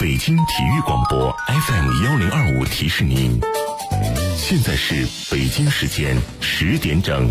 北京体育广播 FM1025提示您，现在是北京时间10点整。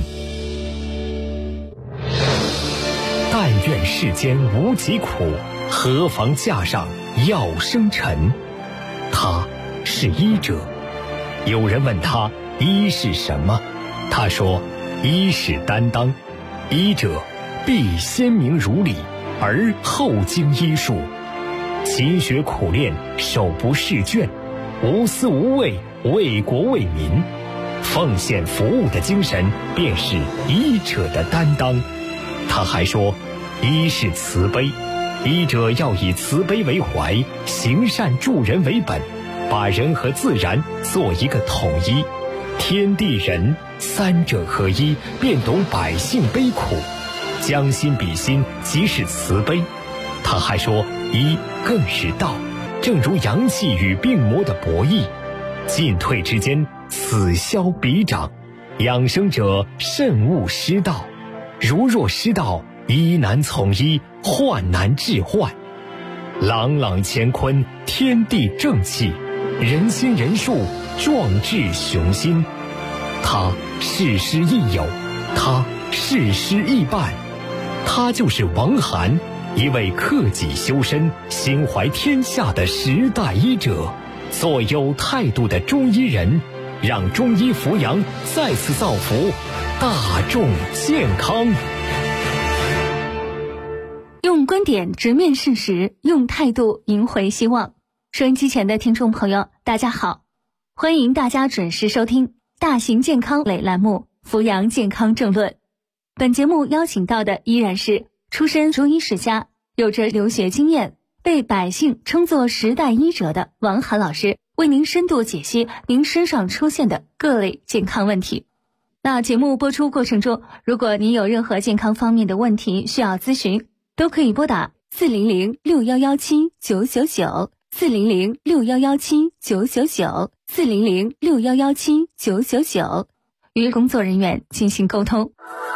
但愿世间无疾苦，何妨架上药生尘。他是医者。有人问他医是什么，他说医是担当，医者必先明如理，而后经医术，勤学苦练，手不释卷，无私无畏，为国为民，奉献服务的精神便是医者的担当。他还说医是慈悲，医者要以慈悲为怀，行善助人为本，把人和自然做一个统一，天地人三者合一，便懂百姓悲苦，将心比心，即是慈悲。他还说医更是道，正如阳气与病魔的博弈，进退之间，此消彼长，养生者慎勿失道，如若失道，医难从医，患难治患。朗朗乾坤，天地正气，人心人术，壮志雄心。他事师亦友，他事师亦伴，他就是王涵，一位克己修身、心怀天下的时代医者，做有态度的中医人，让中医扶阳再次造福大众健康。 用观点直面事实，用态度赢回希望。收音机前的听众朋友，大家好，欢迎大家准时收听大型健康类栏目《扶阳健康政论》。本节目邀请到的依然是出身中医世家，有着留学经验，被百姓称作时代医者的王涵老师，为您深度解析您身上出现的各类健康问题。那节目播出过程中，如果您有任何健康方面的问题需要咨询，都可以拨打400-6117-999，400-6117-999，400-6117-999，与工作人员进行沟通。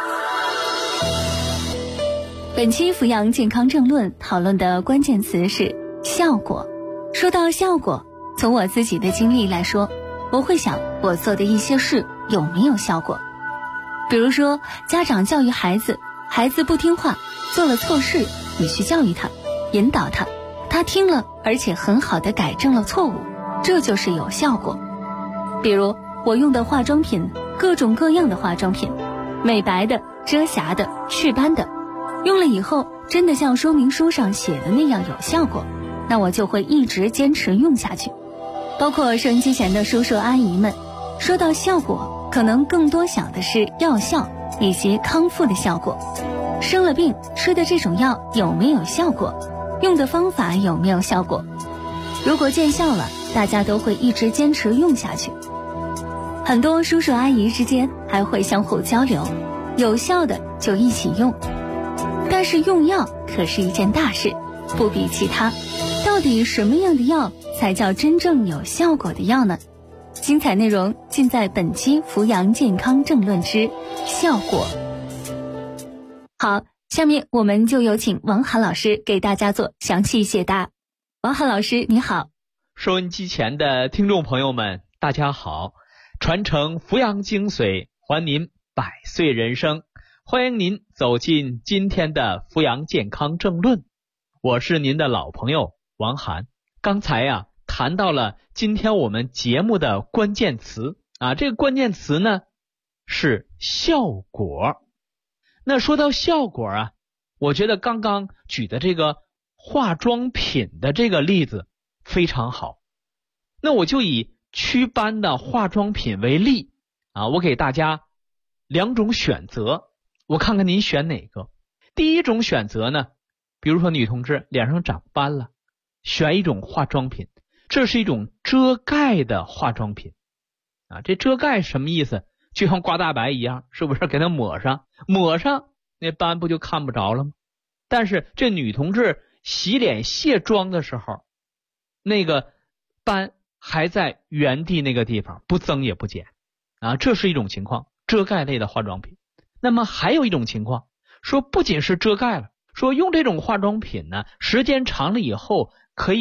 本期扶阳健康政论讨论的关键词是效果。说到效果，从我自己的经历来说，我会想我做的一些事有没有效果。比如说家长教育孩子，孩子不听话，做了错事，你去教育他，引导他，他听了而且很好的改正了错误，这就是有效果。比如我用的化妆品，各种各样的化妆品，美白的、遮瑕的、祛斑的，用了以后真的像说明书上写的那样有效果，那我就会一直坚持用下去。包括收音机前的叔叔阿姨们，说到效果，可能更多想的是药效以及康复的效果。生了病吃的这种药有没有效果，用的方法有没有效果，如果见效了，大家都会一直坚持用下去。很多叔叔阿姨之间还会相互交流，有效的就一起用。但是用药可是一件大事，不比其他，到底什么样的药才叫真正有效果的药呢？精彩内容尽在本期扶阳健康政论之效果。好，下面我们就有请王涵老师给大家做详细解答。王涵老师你好。 收音机前的听众朋友们大家好，传承扶阳精髓，还您百岁人生，欢迎您走进今天的扶阳健康政论，我是您的老朋友王涵。刚才谈到了今天我们节目的关键词这个关键词呢是效果。那说到效果我觉得刚刚举的这个化妆品的这个例子非常好。那我就以祛斑的化妆品为例我给大家两种选择，我看看您选哪个。第一种选择呢，比如说女同志脸上长斑了，选一种化妆品，这是一种遮盖的化妆品这遮盖什么意思？就像刮大白一样，是不是给它抹上那斑不就看不着了吗？但是这女同志洗脸卸妆的时候，那个斑还在原地那个地方，不增也不减这是一种情况，遮盖类的化妆品。那么还有一种情况，说不仅是遮盖了，说用这种化妆品呢，时间长了以后可以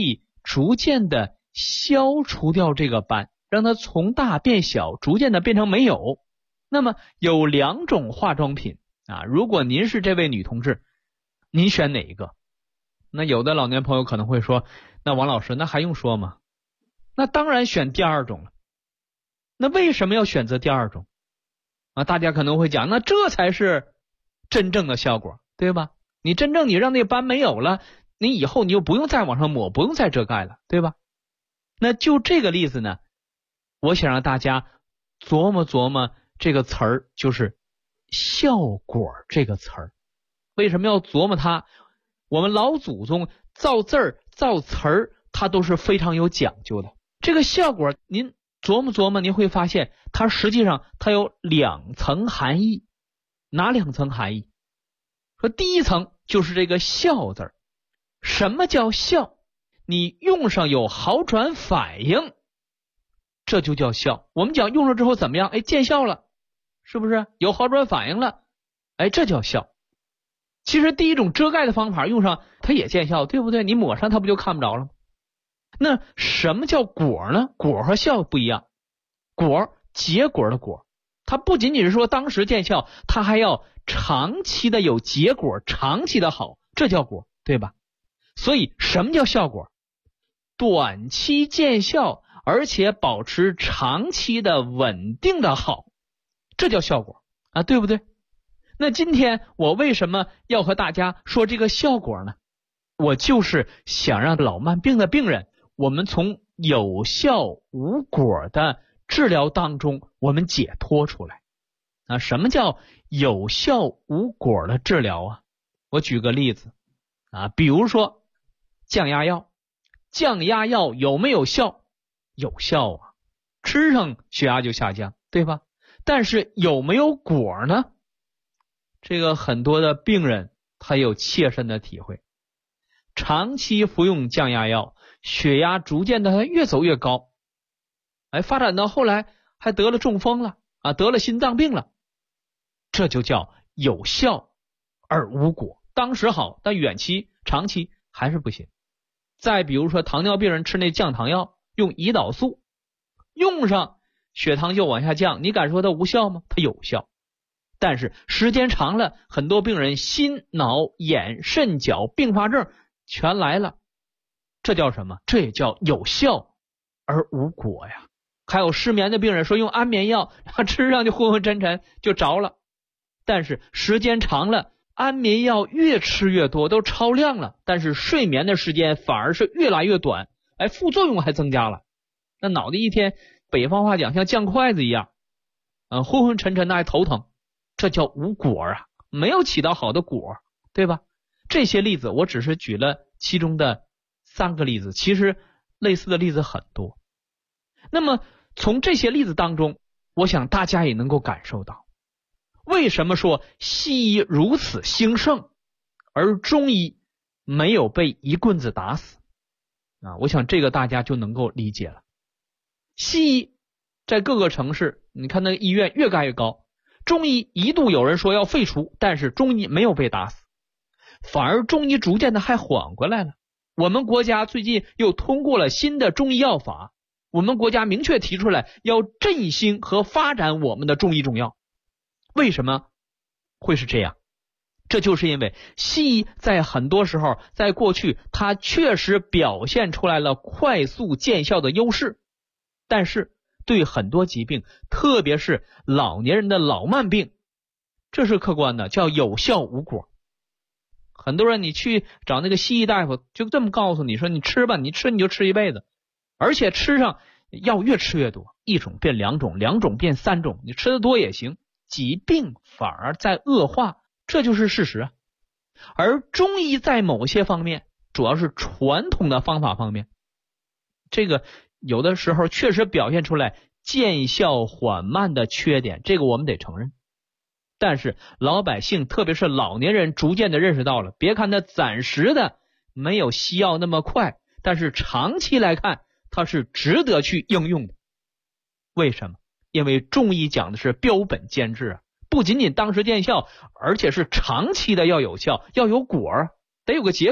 逐渐的消除掉这个斑，让它从大变小，逐渐的变成没有。那么有2种化妆品如果您是这位女同志，您选哪一个？那有的老年朋友可能会说，那王老师，那还用说吗？那当然选第2种了。那为什么要选择第2种大家可能会讲，那这才是真正的效果，对吧？你真正你让那斑没有了，你以后你又不用再往上抹，不用再遮盖了，对吧？那就这个例子呢，我想让大家琢磨琢磨这个词儿，就是效果这个词儿。为什么要琢磨它？我们老祖宗造字儿造词儿，它都是非常有讲究的。这个效果您琢磨琢磨，您会发现它实际上它有2层含义。哪2层含义？说第一层就是这个效字儿。什么叫效？你用上有好转反应，这就叫效。我们讲用了之后怎么样？见效了，是不是有好转反应了？这叫效。其实第一种遮盖的方法用上它也见效，对不对？你抹上它不就看不着了吗？那什么叫果呢？果和效不一样。果，结果的果，它不仅仅是说当时见效，它还要长期的有结果，长期的好，这叫果，对吧？所以什么叫效果？短期见效，而且保持长期的稳定的好，这叫效果对不对？那今天我为什么要和大家说这个效果呢？我就是想让老慢病的病人，我们从有效无果的治疗当中我们解脱出来什么叫有效无果的治疗我举个例子比如说降压药。降压药有没有效？有效吃上血压就下降，对吧？但是有没有果呢？这个很多的病人他有切身的体会。长期服用降压药，血压逐渐的越走越高，发展到后来还得了中风了得了心脏病了。这就叫有效而无果，当时好，但远期长期还是不行。再比如说糖尿病人吃那降糖药，用胰岛素，用上血糖就往下降，你敢说它无效吗？它有效。但是时间长了，很多病人心脑眼肾脚并发症全来了。这叫什么？这也叫有效而无果呀。还有失眠的病人说用安眠药，吃上就昏昏沉沉就着了。但是时间长了，安眠药越吃越多，都超量了，但是睡眠的时间反而是越来越短，副作用还增加了。那脑袋一天北方话讲像酱筷子一样昏昏沉沉的还头疼，这叫无果没有起到好的果，对吧？这些例子我只是举了其中的3个例子，其实类似的例子很多。那么从这些例子当中，我想大家也能够感受到，为什么说西医如此兴盛，而中医没有被一棍子打死我想这个大家就能够理解了。西医在各个城市，你看那个医院越盖越高，中医一度有人说要废除，但是中医没有被打死，反而中医逐渐的还缓过来了。我们国家最近又通过了新的中医药法，我们国家明确提出来要振兴和发展我们的中医中药。为什么会是这样？这就是因为西医在很多时候，在过去它确实表现出来了快速见效的优势，但是对很多疾病，特别是老年人的老慢病，这是客观的，叫有效无果。很多人你去找那个西医大夫，就这么告诉你说，你吃吧，你吃你就吃一辈子，而且吃上药越吃越多，1种变2种，2种变3种，你吃的多也行，疾病反而在恶化，这就是事实而中医在某些方面，主要是传统的方法方面，这个有的时候确实表现出来见效缓慢的缺点，这个我们得承认。但是老百姓特别是老年人逐渐的认识到了，别看它暂时的没有西药那么快，但是长期来看它是值得去应用的。为什么？因为中医讲的是标本兼治不仅仅当时见效，而且是长期的要有效，要有果，得有个结果，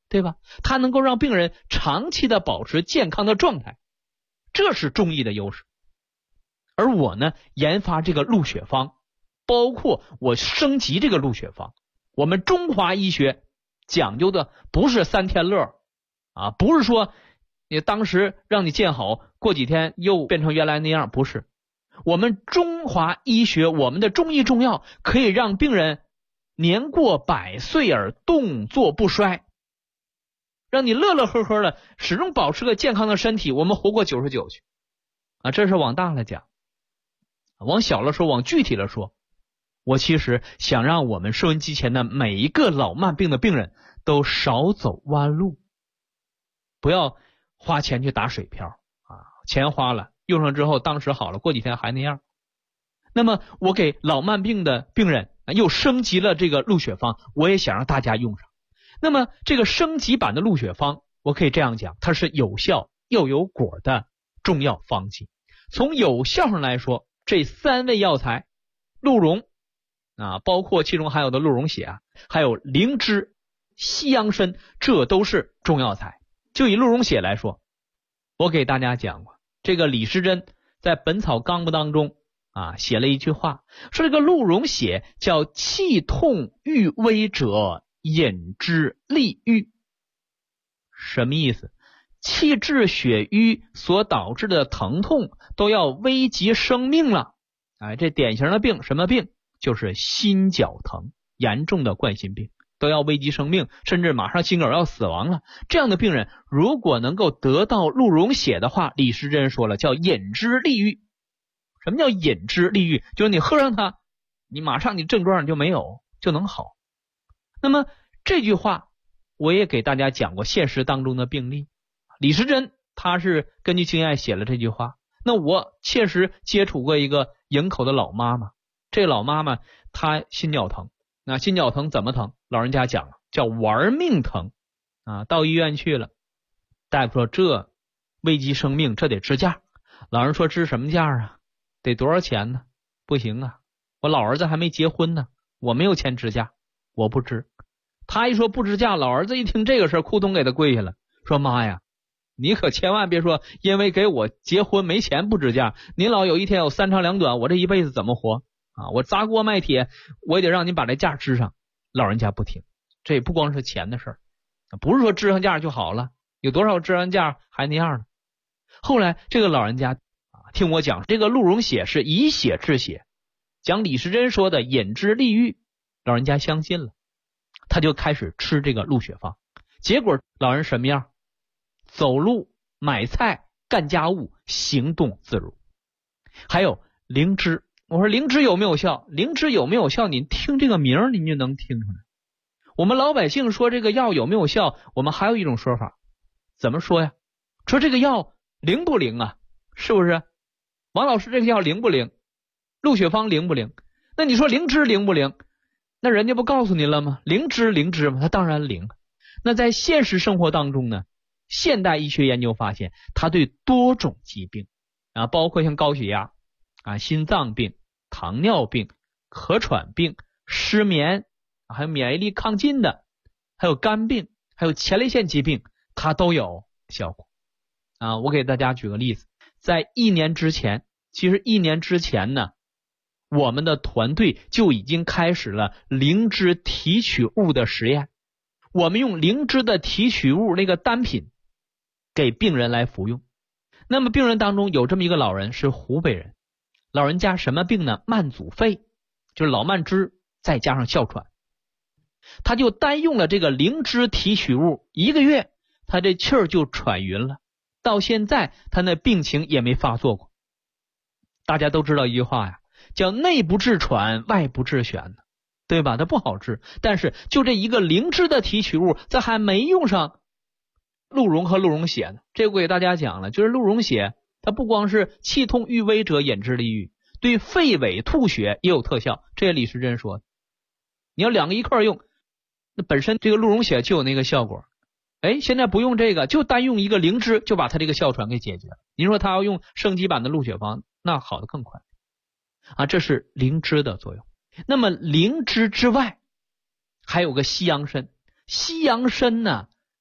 对吧？它能够让病人长期的保持健康的状态，这是中医的优势。而我呢，研发这个鹿血方，包括我升级这个鹿血方，我们中华医学讲究的不是3天乐啊，不是说你当时让你见好，过几天又变成原来那样，不是。我们中华医学，我们的中医中药可以让病人年过100岁而动作不衰，让你乐乐呵呵的，始终保持个健康的身体，我们活过99去啊！这是往大了讲。往小了说，往具体了说，我其实想让我们收音机前的每一个老慢病的病人都少走弯路，不要花钱去打水漂啊！钱花了，用上之后当时好了，过几天还那样。那么我给老慢病的病人又升级了这个鹿血方，我也想让大家用上。那么这个升级版的鹿血方，我可以这样讲，它是有效又有果的中药方剂。从有效上来说，这3味药材，鹿茸啊，包括其中含有的鹿茸血啊，还有灵芝、西洋参，这都是中药材。就以鹿茸血来说，我给大家讲过，这个李时珍在《本草纲目》当中啊写了一句话，说这个鹿茸血叫气痛欲危者饮之利愈。什么意思？气滞血瘀所导致的疼痛都要危及生命了。这典型的病什么病？就是心绞疼，严重的冠心病，都要危及生命，甚至马上心梗要死亡了。这样的病人如果能够得到鹿茸血的话，李时珍说了，叫饮之利愈。什么叫饮之利愈？就是你喝上它，你马上你症状就没有，就能好。那么这句话我也给大家讲过现实当中的病例，李时珍他是根据经验写了这句话。那我切实接触过一个营口的老妈妈，这老妈妈她心绞疼，那心绞疼怎么疼？老人家讲了，叫玩命疼啊！到医院去了，大夫说这危及生命，这得支架。老人说支什么架啊？得多少钱呢？不行啊，我老儿子还没结婚呢，我没有钱支架，我不支。他一说不支架，老儿子一听这个事儿，扑通给他跪下了，说妈呀，你可千万别说因为给我结婚没钱不支架，您老有一天有3长2短，我这一辈子怎么活啊？我砸锅卖铁，我也得让您把这架支上。老人家不听，这不光是钱的事儿，不是说支上架就好了，有多少支上架还那样呢？后来这个老人家听我讲，这个鹿茸血是以血治血，讲李时珍说的饮之利愈，老人家相信了，他就开始吃这个鹿血方。结果老人什么样？走路、买菜、干家务，行动自如。还有灵芝，我说灵芝有没有效？灵芝有没有效？你听这个名儿，您就能听出来。我们老百姓说这个药有没有效，我们还有一种说法，怎么说呀？说这个药灵不灵啊？是不是？王老师，这个药灵不灵？鹿血方灵不灵？那你说灵芝灵不灵？那人家不告诉您了吗？灵芝吗？它当然灵。那在现实生活当中呢，现代医学研究发现，它对多种疾病啊，包括像高血压啊、心脏病、糖尿病、咳喘病、失眠，还有免疫力亢进的，还有肝病，还有前列腺疾病，它都有效果啊。我给大家举个例子，在1年之前，其实1年之前呢，我们的团队就已经开始了灵芝提取物的实验。我们用灵芝的提取物那个单品给病人来服用。那么病人当中有这么一个老人，是湖北人，老人家什么病呢？慢阻肺，就是老慢支再加上哮喘。他就单用了这个灵芝提取物1个月，他这气儿就喘匀了，到现在他那病情也没发作过。大家都知道一句话呀，叫内不治喘，外不治癣，对吧？它不好治，但是就这一个灵芝的提取物，这还没用上鹿茸和鹿茸血呢。这个我给大家讲了，就是鹿茸血它不光是气痛欲危者饮之利愈，对肺痿吐血也有特效，这也李时珍说的。你要2个一块用，那本身这个鹿茸血就有那个效果，现在不用这个，就单用一个灵芝就把它这个哮喘给解决了。您说他要用升级版的鹿血方，那好的更快啊，这是灵芝的作用。那么灵芝之外还有个西洋参，西洋参呢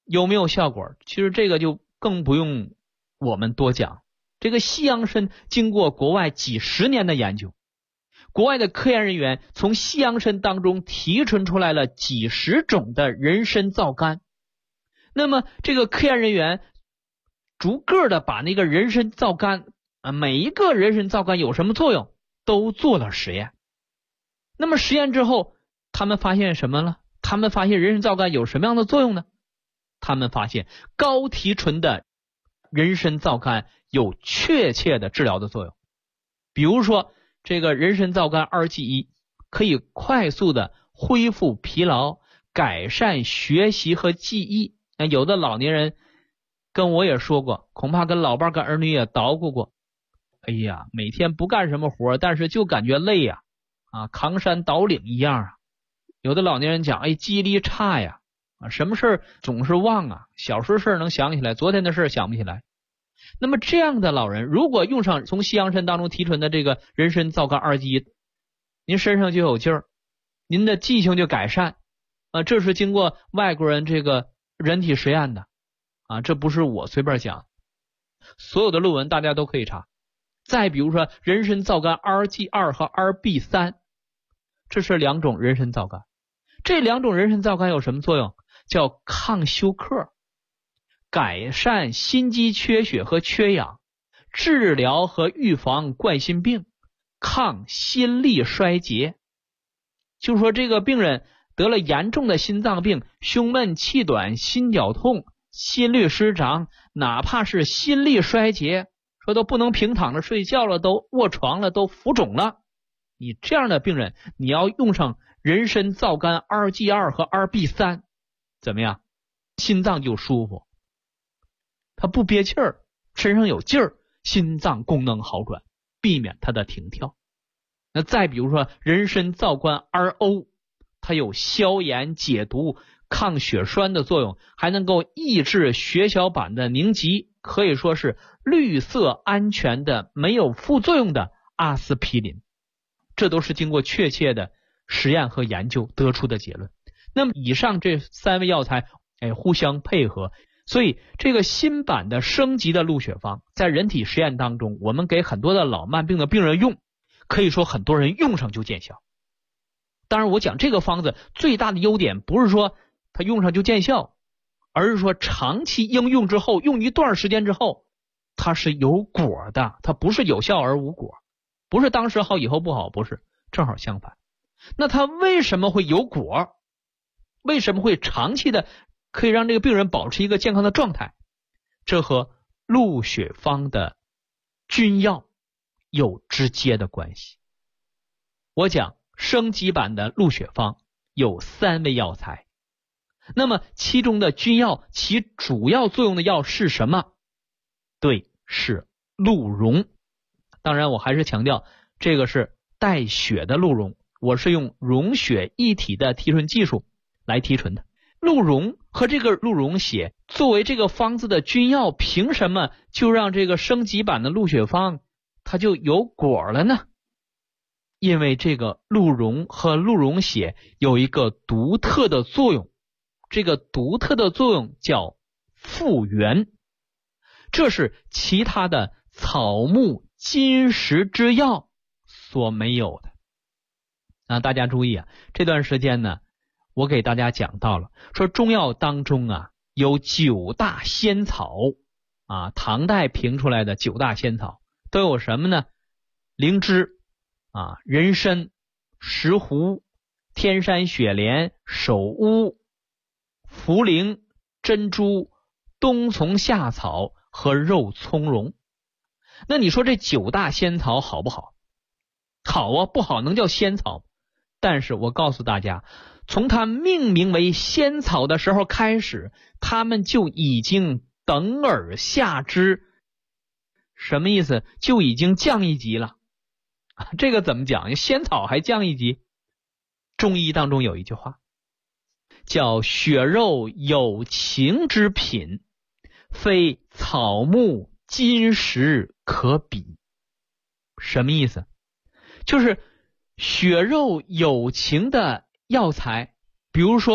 有没有效果？其实这个就更不用我们多讲。这个西洋参经过国外几十年的研究，国外的科研人员从西洋参当中提纯出来了几十种的人参皂苷。那么这个科研人员逐个的把那个人参皂苷每一个人参皂苷有什么作用都做了实验。那么实验之后，他们发现什么了？他们发现人参皂苷有什么样的作用呢？他们发现高提纯的人参皂苷有确切的治疗的作用。比如说这个人参皂苷2G1可以快速的恢复疲劳，改善学习和记忆。有的老年人跟我也说过，恐怕跟老伴跟儿女也捣鼓过，哎呀，每天不干什么活，但是就感觉累呀，扛山倒岭一样啊。有的老年人讲，记忆力差呀，什么事总是忘啊，小时候事能想起来，昨天的事想不起来。那么这样的老人如果用上从西洋参当中提纯的这个人参皂苷2G1，您身上就有劲儿，您的记性就改善这是经过外国人这个人体实验的这不是我随便讲，所有的论文大家都可以查。再比如说人参皂苷 RG2 和 RB3， 这是两种人参皂苷。这两种人参皂苷有什么作用？叫抗休克，改善心肌缺血和缺氧，治疗和预防冠心病，抗心力衰竭。就说这个病人得了严重的心脏病，胸闷气短，心绞痛，心律失常，哪怕是心力衰竭，说都不能平躺着睡觉了，都卧床了，都浮肿了，你这样的病人你要用上人参皂苷 RG2 和 RB3， 怎么样？心脏就舒服，他不憋气儿，身上有劲儿，心脏功能好转，避免他的停跳。那再比如说人参皂苷 RO， 它有消炎解毒抗血栓的作用，还能够抑制血小板的凝集，可以说是绿色安全的没有副作用的阿司匹林。这都是经过确切的实验和研究得出的结论。那么以上这三味药材互相配合，所以这个新版的升级的鹿血方在人体实验当中，我们给很多的老慢病的病人用，可以说很多人用上就见效。当然我讲这个方子最大的优点不是说它用上就见效，而是说长期应用之后，用一段时间之后它是有果的，它不是有效而无果，不是当时好以后不好，不是，正好相反。那它为什么会有果？为什么会长期的可以让这个病人保持一个健康的状态？这和鹿血方的君药有直接的关系。我讲升级版的鹿血方有三味药材，那么其中的君药其主要作用的药是什么？对，是鹿茸。当然我还是强调这个是带血的鹿茸，我是用溶血一体的提纯技术来提纯的。鹿茸和这个鹿茸血作为这个方子的君药，凭什么就让这个升级版的鹿血方它就有果了呢？因为这个鹿茸和鹿茸血有一个独特的作用，这个独特的作用叫复原，这是其他的草木金石之药所没有的。大家注意这段时间呢，我给大家讲到了，说中药当中有9大仙草唐代评出来的9大仙草都有什么呢？灵芝人参、石斛、天山雪莲、首乌、茯苓、珍珠、冬虫夏草和肉苁蓉。那你说这9大仙草好不好？好不好能叫仙草？但是我告诉大家，从它命名为仙草的时候开始，它们就已经等而下之。什么意思？就已经降一级了。这个怎么讲？仙草还降一级？中医当中有一句话叫血肉有情之品，非草木金石可比。什么意思？就是血肉有情的药材，比如说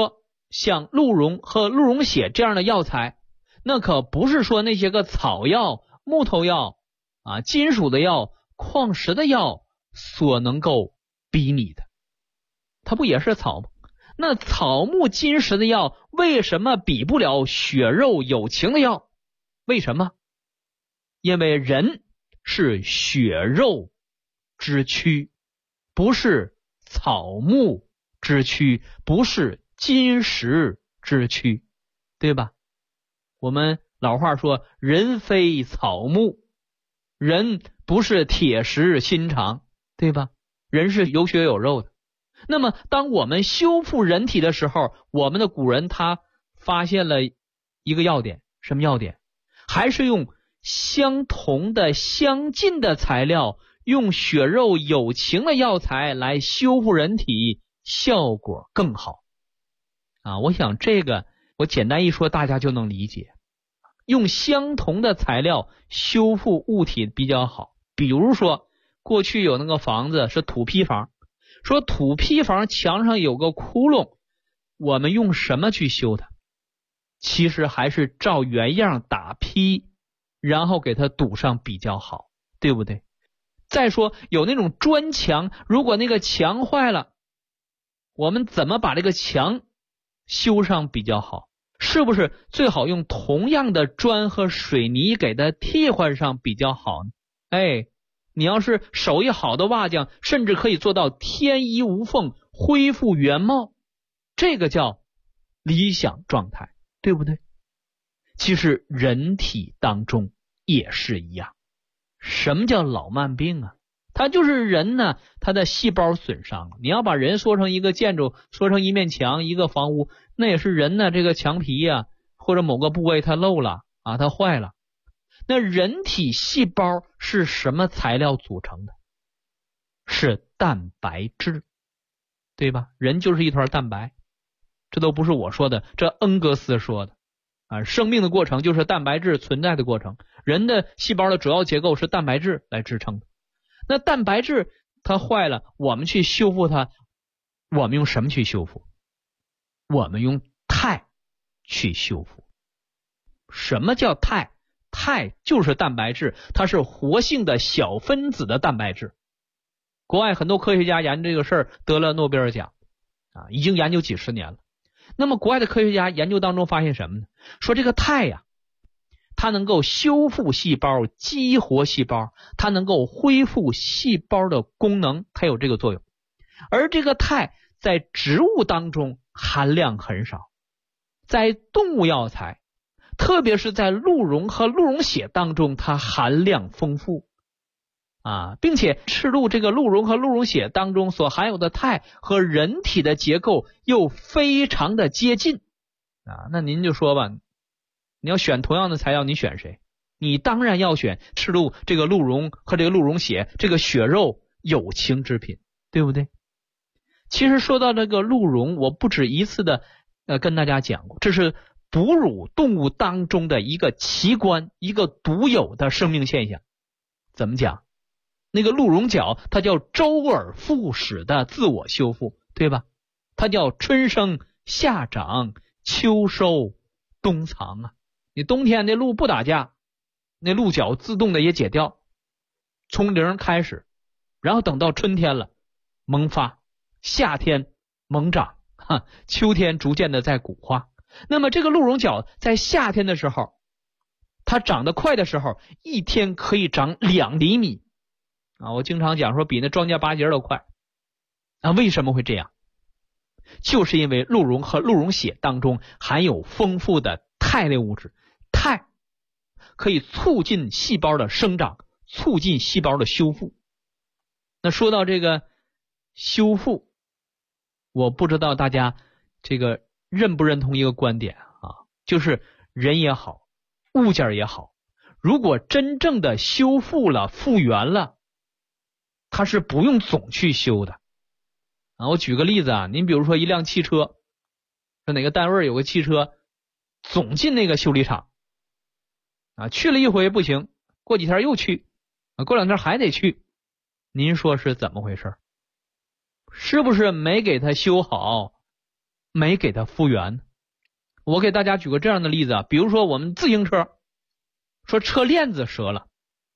像鹿茸和鹿茸血这样的药材，那可不是说那些个草药、木头药啊、金属的药、矿石的药所能够比拟的。它不也是草吗？那草木金石的药为什么比不了血肉有情的药？为什么？因为人是血肉之躯，不是草木之躯，不是金石之躯，对吧？我们老话说人非草木，人不是铁石心肠，对吧？人是有血有肉的。那么当我们修复人体的时候，我们的古人他发现了一个要点，什么要点？还是用相同的相近的材料，用血肉有情的药材来修复人体，效果更好啊！我想这个我简单一说大家就能理解，用相同的材料修复物体比较好。比如说过去有那个房子是土坯房，说土坯房墙上有个窟窿，我们用什么去修它？其实还是照原样打坯，然后给它堵上比较好，对不对？再说有那种砖墙，如果那个墙坏了，我们怎么把这个墙修上比较好？是不是最好用同样的砖和水泥给它替换上比较好呢？你要是手艺好的瓦匠，甚至可以做到天衣无缝，恢复原貌，这个叫理想状态，对不对？其实人体当中也是一样。什么叫老慢病啊？它就是人呢，他的细胞损伤了。你要把人说成一个建筑，说成一面墙、一个房屋，那也是人呢，这个墙皮呀，或者某个部位它漏了啊，它坏了。那人体细胞是什么材料组成的？是蛋白质，对吧？人就是一团蛋白，这都不是我说的，这恩格斯说的啊。生命的过程就是蛋白质存在的过程，人的细胞的主要结构是蛋白质来支撑的。那蛋白质它坏了，我们去修复它，我们用什么去修复？我们用肽去修复。什么叫肽？肽就是蛋白质，它是活性的小分子的蛋白质。国外很多科学家研究这个事儿得了诺贝尔奖啊，已经研究几十年了。那么国外的科学家研究当中发现什么呢？说这个肽呀，它能够修复细胞、激活细胞，它能够恢复细胞的功能，它有这个作用。而这个肽在植物当中含量很少，在动物药材，特别是在鹿茸和鹿茸血当中，它含量丰富啊，并且赤鹿这个鹿茸和鹿茸血当中所含有的肽和人体的结构又非常的接近啊。那您就说吧，你要选同样的材料，你选谁？你当然要选赤鹿这个鹿茸和这个鹿茸血，这个血肉有情之品，对不对？其实说到这个鹿茸，我不止一次的跟大家讲过，这是哺乳动物当中的一个奇观，一个独有的生命现象。怎么讲？那个鹿茸角它叫周而复始的自我修复，对吧？它叫春生夏长秋收冬藏啊。你冬天那鹿不打架，那鹿角自动的也解掉，从零开始，然后等到春天了萌发，夏天猛长，秋天逐渐的在骨化。那么这个鹿茸角在夏天的时候，它长得快的时候，一天可以长2厘米啊！我经常讲说比那庄稼拔节都快啊！为什么会这样？就是因为鹿茸和鹿茸血当中含有丰富的肽类物质，肽可以促进细胞的生长，促进细胞的修复。那说到这个修复，我不知道大家这个认不认同一个观点啊，就是人也好，物件也好，如果真正的修复了、复原了，它是不用总去修的啊。我举个例子啊，您比如说一辆汽车，说哪个单位有个汽车，总进那个修理厂啊，去了一回不行，过几天又去啊，过2天还得去，您说是怎么回事？是不是没给它修好， 没给它复原？我给大家举个这样的例子啊，比如说我们自行车，说车链子折了，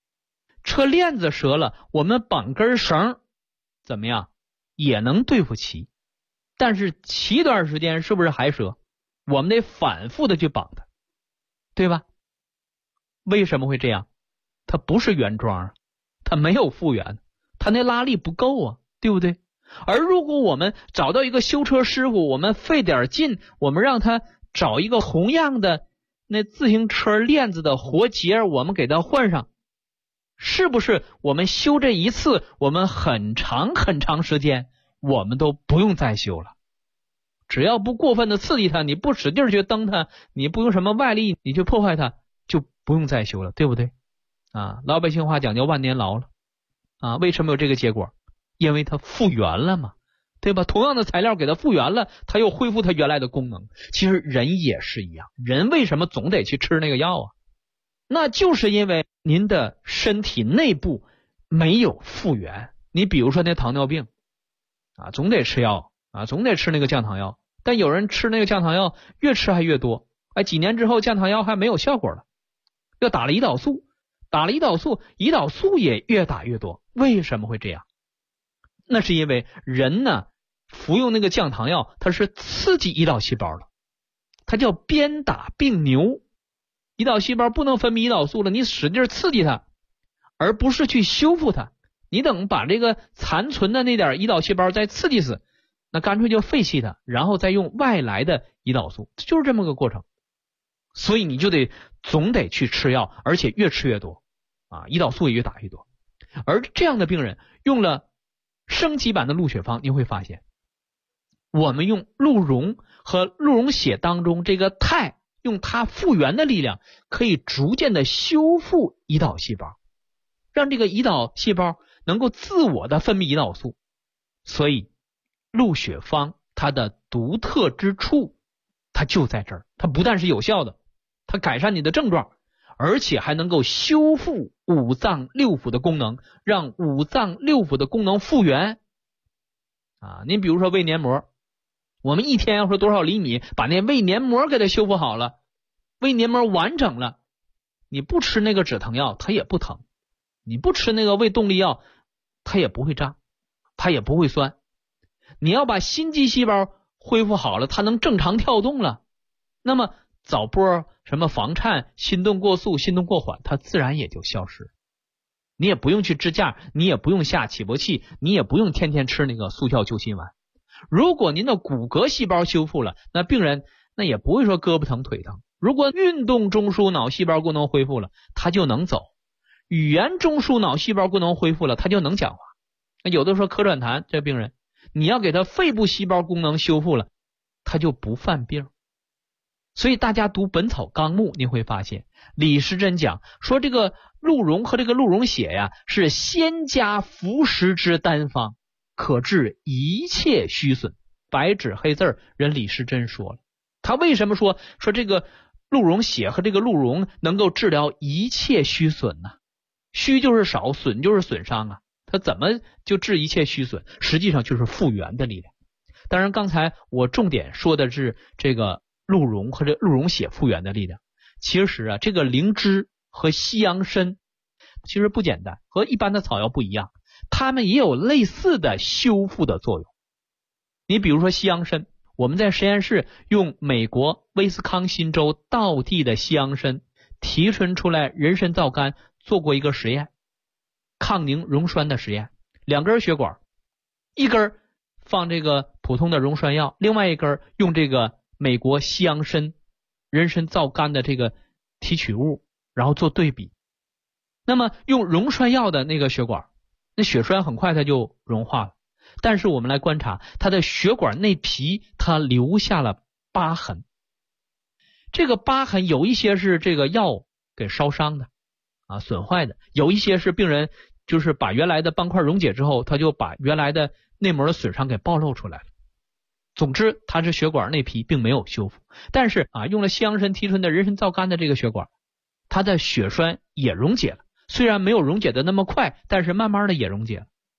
我们绑根绳怎么样也能对付齐，但是骑一段时间是不是还折？我们得反复的去绑它，对吧？为什么会这样？它不是原装，它没有复原，它那拉力不够啊，对不对？而如果我们找到一个修车师傅，我们费点劲，我们让他找一个同样的那自行车链子的活结，我们给它换上，是不是我们修这一次，我们很长时间我们都不用再修了？只要不过分的刺激它，你不使劲去蹬它，你不用什么外力你去破坏它，就不用再修了，对不对？老百姓话讲叫万年牢了为什么有这个结果？因为它复原了嘛，对吧？同样的材料给它复原了，它又恢复它原来的功能。其实人也是一样，人为什么总得去吃那个药啊？那就是因为您的身体内部没有复原。你比如说那糖尿病总得吃药总得吃那个降糖药，但有人吃那个降糖药越吃还越多，几年之后降糖药还没有效果了，又打了胰岛素，胰岛素也越打越多。为什么会这样？那是因为人呢服用那个降糖药，它是刺激胰岛细胞的，它叫鞭打病牛。胰岛细胞不能分泌胰岛素了，你使劲刺激它，而不是去修复它。你等把这个残存的那点胰岛细胞再刺激死，那干脆就废弃它，然后再用外来的胰岛素，就是这么个过程。所以你就总得去吃药，而且越吃越多胰岛素也越打越多。而这样的病人用了升级版的鹿血芳，你会发现我们用鹿茸和鹿茸血当中这个肽，用它复原的力量，可以逐渐的修复胰岛细胞，让这个胰岛细胞能够自我的分泌胰岛素。所以鹿血芳它的独特之处，它就在这儿，它不但是有效的，它改善你的症状，而且还能够修复五脏六腑的功能，让五脏六腑的功能复原您比如说胃黏膜，我们一天要说多少厘米把那胃黏膜给它修复好了，胃黏膜完整了，你不吃那个止疼药它也不疼，你不吃那个胃动力药它也不会胀，它也不会酸。你要把心肌细胞恢复好了，它能正常跳动了，那么早波什么房颤、心动过速、心动过缓，它自然也就消失。你也不用去支架，你也不用下起搏器，你也不用天天吃那个速效救心丸。如果您的骨骼细胞修复了，那病人那也不会说胳膊疼腿疼。如果运动中枢脑细胞功能恢复了，他就能走；语言中枢脑细胞功能恢复了，他就能讲话。有的说咳喘痰，这病人你要给他肺部细胞功能修复了，他就不犯病。所以大家读《本草纲目》，你会发现李时珍讲说这个鹿茸和这个鹿茸血呀，是仙家服食之丹方，可治一切虚损。白纸黑字人李时珍说了，他为什么说这个鹿茸血和这个鹿茸能够治疗一切虚损呢？虚就是少，损就是损伤它怎么就治一切虚损？实际上就是复原的力量。当然刚才我重点说的是这个鹿茸和这鹿茸血复原的力量。其实这个灵芝和西洋参其实不简单，和一般的草药不一样，它们也有类似的修复的作用。你比如说西洋参，我们在实验室用美国威斯康辛州道地的西洋参提纯出来人参皂苷，做过一个实验，抗凝溶栓的实验。2根血管，一根放这个普通的溶栓药，另外一根用这个美国西洋参人参皂苷的这个提取物，然后做对比。那么用溶栓药的那个血管，那血栓很快它就融化了，但是我们来观察它的血管内皮，它留下了疤痕。这个疤痕有一些是这个药给烧伤的损坏的，有一些是病人就是把原来的斑块溶解之后，他就把原来的内膜的损伤给暴露出来了。总之它是血管内皮并没有修复，但是用了西洋参提纯的人参皂苷的这个血管，它的血栓也溶解了，虽然没有溶解的那么快，但是慢慢的也溶解了。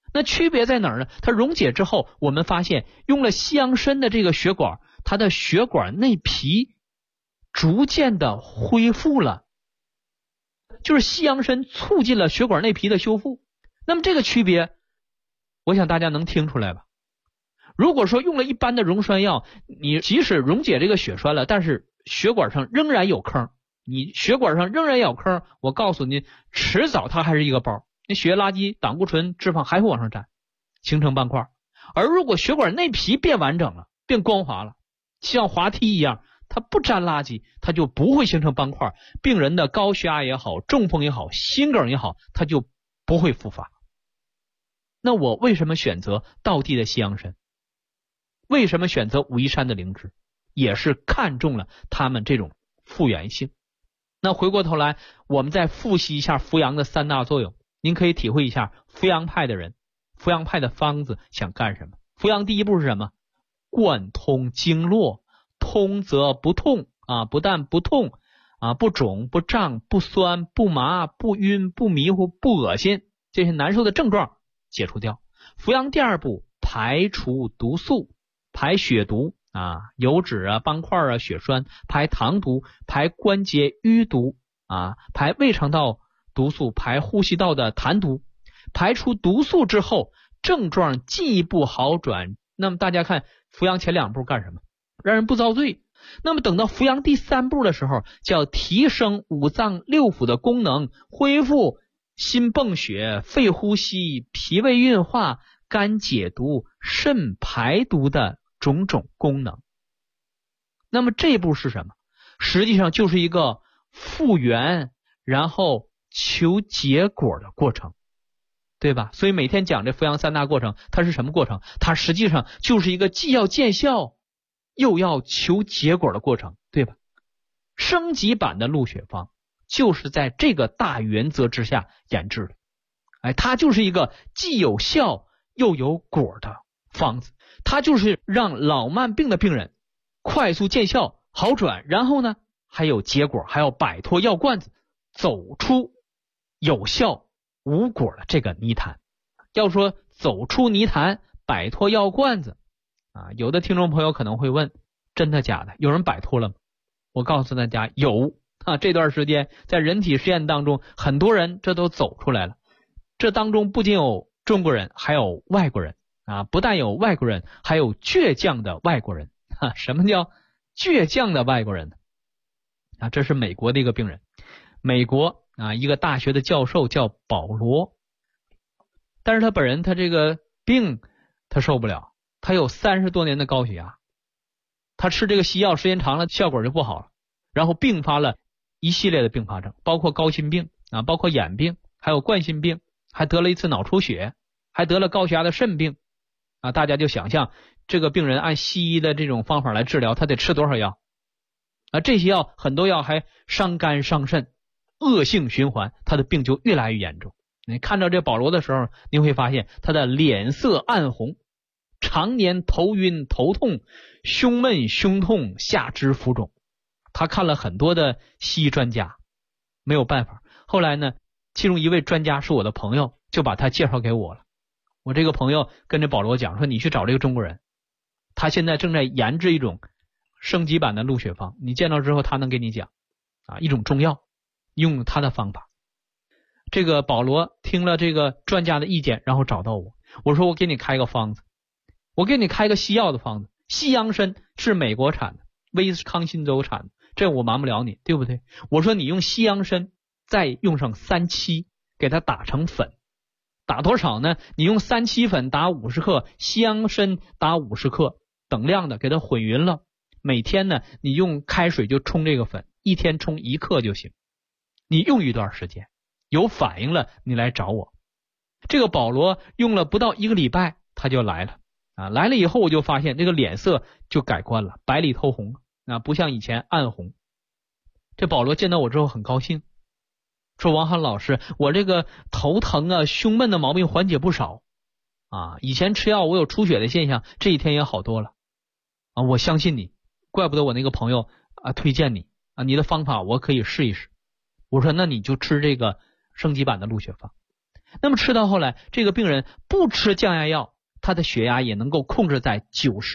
那区别在哪儿呢？它溶解之后，我们发现用了西洋参的这个血管，它的血管内皮逐渐的恢复了，就是西洋参促进了血管内皮的修复。那么这个区别，我想大家能听出来吧？如果说用了一般的溶栓药，你即使溶解这个血栓了，但是血管上仍然有坑，你血管上仍然有坑，我告诉你，迟早它还是一个包，那血液垃圾、胆固醇、脂肪还会往上粘，形成斑块。而如果血管内皮变完整了，变光滑了，像滑梯一样，它不粘垃圾，它就不会形成斑块，病人的高血压也好，中风也好，心梗也好，它就不会复发。那我为什么选择道地的西洋参？为什么选择武夷山的灵芝？也是看中了它们这种复原性。那回过头来，我们再复习一下扶阳的3大作用，您可以体会一下扶阳派的人，扶阳派的方子想干什么。扶阳第一步是什么？贯通经络，通则不痛啊，不但不痛啊，不肿不胀不酸不麻不晕不迷糊不恶心，这些难受的症状解除掉。扶阳第二步排除毒素，排血毒啊，油脂啊、斑块啊、血栓，排糖毒，排关节淤毒啊，排胃肠道毒素，排呼吸道的痰毒。排除毒素之后，症状进一步好转。那么大家看扶阳前2步干什么？让人不遭罪。那么等到扶阳第3步的时候，叫提升五脏六腑的功能，恢复心泵血、肺呼吸、脾胃运化、肝解毒、肾排毒的种种功能。那么这一步是什么？实际上就是一个复原然后求结果的过程，对吧？所以每天讲这扶阳3大过程，它是什么过程？它实际上就是一个既要见效又要求结果的过程，对吧？升级版的鹿血方就是在这个大原则之下研制的。它就是一个既有效又有果的方子，它就是让老慢病的病人快速见效好转，然后呢还有结果，还要摆脱药罐子，走出有效无果的这个泥潭。要说走出泥潭摆脱药罐子啊，有的听众朋友可能会问，真的假的？有人摆脱了吗？我告诉大家，有啊！这段时间在人体实验当中，很多人这都走出来了。这当中不仅有中国人，还有外国人啊！不但有外国人，还有倔强的外国人啊！什么叫倔强的外国人呢？啊，这是美国的一个病人，美国啊一个大学的教授叫保罗，但是他本人他这个病他受不了，他有30多年的高血压，他吃这个西药时间长了效果就不好了，然后并发了一系列的并发症，包括高心病啊，包括眼病，还有冠心病，还得了一次脑出血，还得了高血压的肾病啊！大家就想象这个病人按西医的这种方法来治疗，他得吃多少药啊？这些药很多药还伤肝伤肾，恶性循环，他的病就越来越严重。你看到这保罗的时候，你会发现他的脸色暗红，常年头晕头痛，胸闷胸痛，下肢浮肿。他看了很多的西医专家，没有办法。后来呢，其中一位专家是我的朋友，就把他介绍给我了。我这个朋友跟着保罗讲说，你去找这个中国人，他现在正在研制一种升级版的鹿血方，你见到之后他能给你讲啊，一种中药，用他的方法。这个保罗听了这个专家的意见，然后找到我，我说我给你开个方子，我给你开个西药的方子，西洋参是美国产的，威斯康辛州产的，这我瞒不了你，对不对？我说你用西洋参再用上3七，给它打成粉，打多少呢？你用3七粉打50克，西洋参打50克，等量的给它混匀了，每天呢你用开水就冲这个粉，一天冲1克就行。你用一段时间有反应了，你来找我。这个保罗用了不到1个礼拜他就来了啊，来了以后我就发现这个脸色就改观了，白里透红啊，不像以前暗红。这保罗见到我之后很高兴，说王涵老师，我这个头疼啊胸闷的毛病缓解不少啊，以前吃药我有出血的现象，这一天也好多了啊，我相信你，怪不得我那个朋友啊推荐你啊，你的方法我可以试一试。我说那你就吃这个升级版的鹿血方。 那么吃到后来，这个病人不吃降压药，他的血压也能够控制在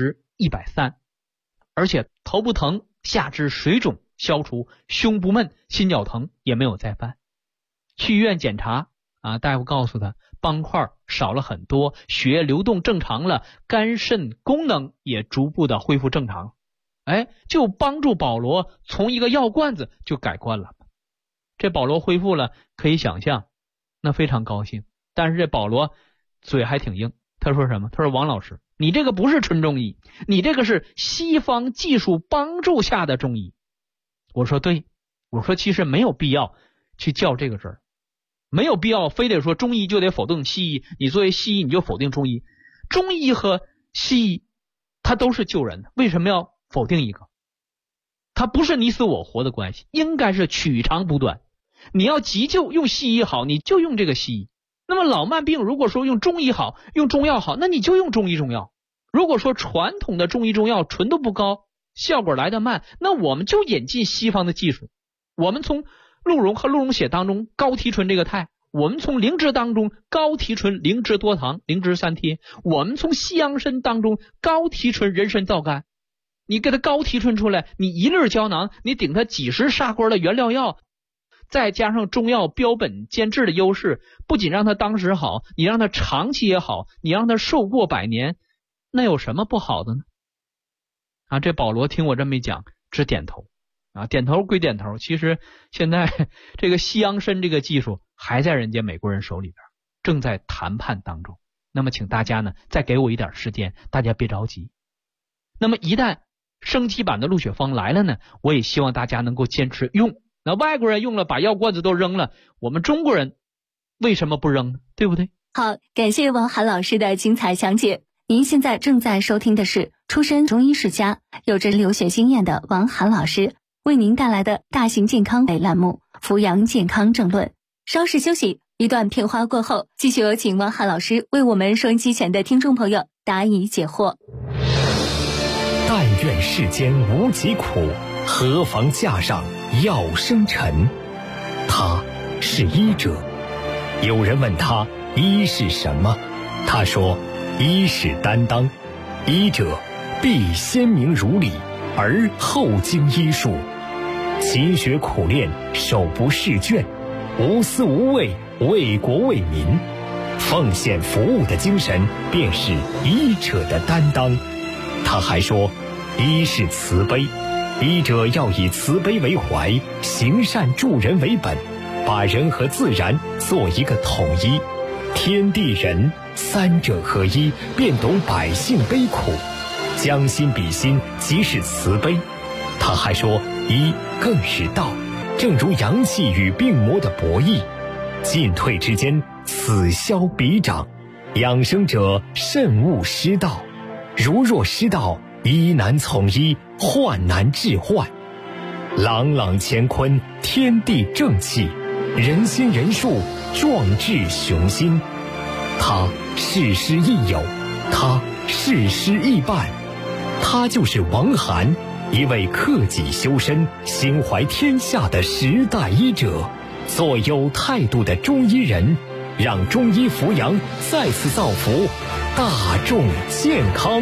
90/130，而且头不疼，下肢水肿消除，胸不闷，心绞疼也没有再犯。去医院检查大夫告诉他斑块少了很多，血液流动正常了，肝肾功能也逐步的恢复正常，就帮助保罗从一个药罐子就改观了。这保罗恢复了，可以想象那非常高兴。但是这保罗嘴还挺硬，他说什么？他说王老师，你这个不是纯中医，你这个是西方技术帮助下的中医。我说对，我说其实没有必要去较这个事儿，没有必要非得说中医就得否定西医，你作为西医你就否定中医。中医和西医它都是救人的，为什么要否定一个？它不是你死我活的关系，应该是取长补短。你要急救用西医好，你就用这个西医。那么老慢病如果说用中医好，用中药好，那你就用中医中药。如果说传统的中医中药纯度不高，效果来得慢，那我们就引进西方的技术。我们从鹿茸和鹿茸血当中高提纯这个肽，我们从灵芝当中高提纯灵芝多糖、灵芝三贴，我们从西洋参当中高提纯人参皂苷。你给它高提纯出来，你一粒胶囊，你顶它几十砂锅的原料药，再加上中药标本兼治的优势，不仅让它当时好，你让它长期也好，你让它寿过100年，那有什么不好的呢？这保罗听我这么一讲，只点头点头归点头，其实现在这个西洋参这个技术还在人家美国人手里边，正在谈判当中。那么请大家呢再给我一点时间，大家别着急。那么一旦升级版的鹿血芳来了呢，我也希望大家能够坚持用。那外国人用了把药罐子都扔了，我们中国人为什么不扔呢？对不对？ 好，感谢王涵老师的精彩讲解。您现在正在收听的是出身中医世家、有着留学经验的王涵老师为您带来的大型健康类栏目《扶阳健康正论》。稍事休息，一段片花过后，继续有请王涵老师为我们收音机前的听众朋友答疑解惑。 但愿世间无疾苦，何妨架上药生尘。他是医者。有人问他医是什么，他说医是担当，医者必先明如理，而后经医术，勤学苦练，手不释卷，无私无畏，为国为民，奉献服务的精神便是医者的担当。他还说医是慈悲，医者要以慈悲为怀，行善助人为本，把人和自然做一个统一，天地人三者合一，便懂百姓悲苦，将心比心，即是慈悲。他还说医更是道，正如阳气与病魔的博弈，进退之间，此消彼长，养生者慎勿失道，如若失道，医难从医，患难治患。朗朗乾坤，天地正气，人心人术，壮志雄心。他事师亦友，他事师亦伴，他就是王涵，一位克己修身、心怀天下的时代医者，做有态度的中医人，让中医扶阳再次造福大众健康。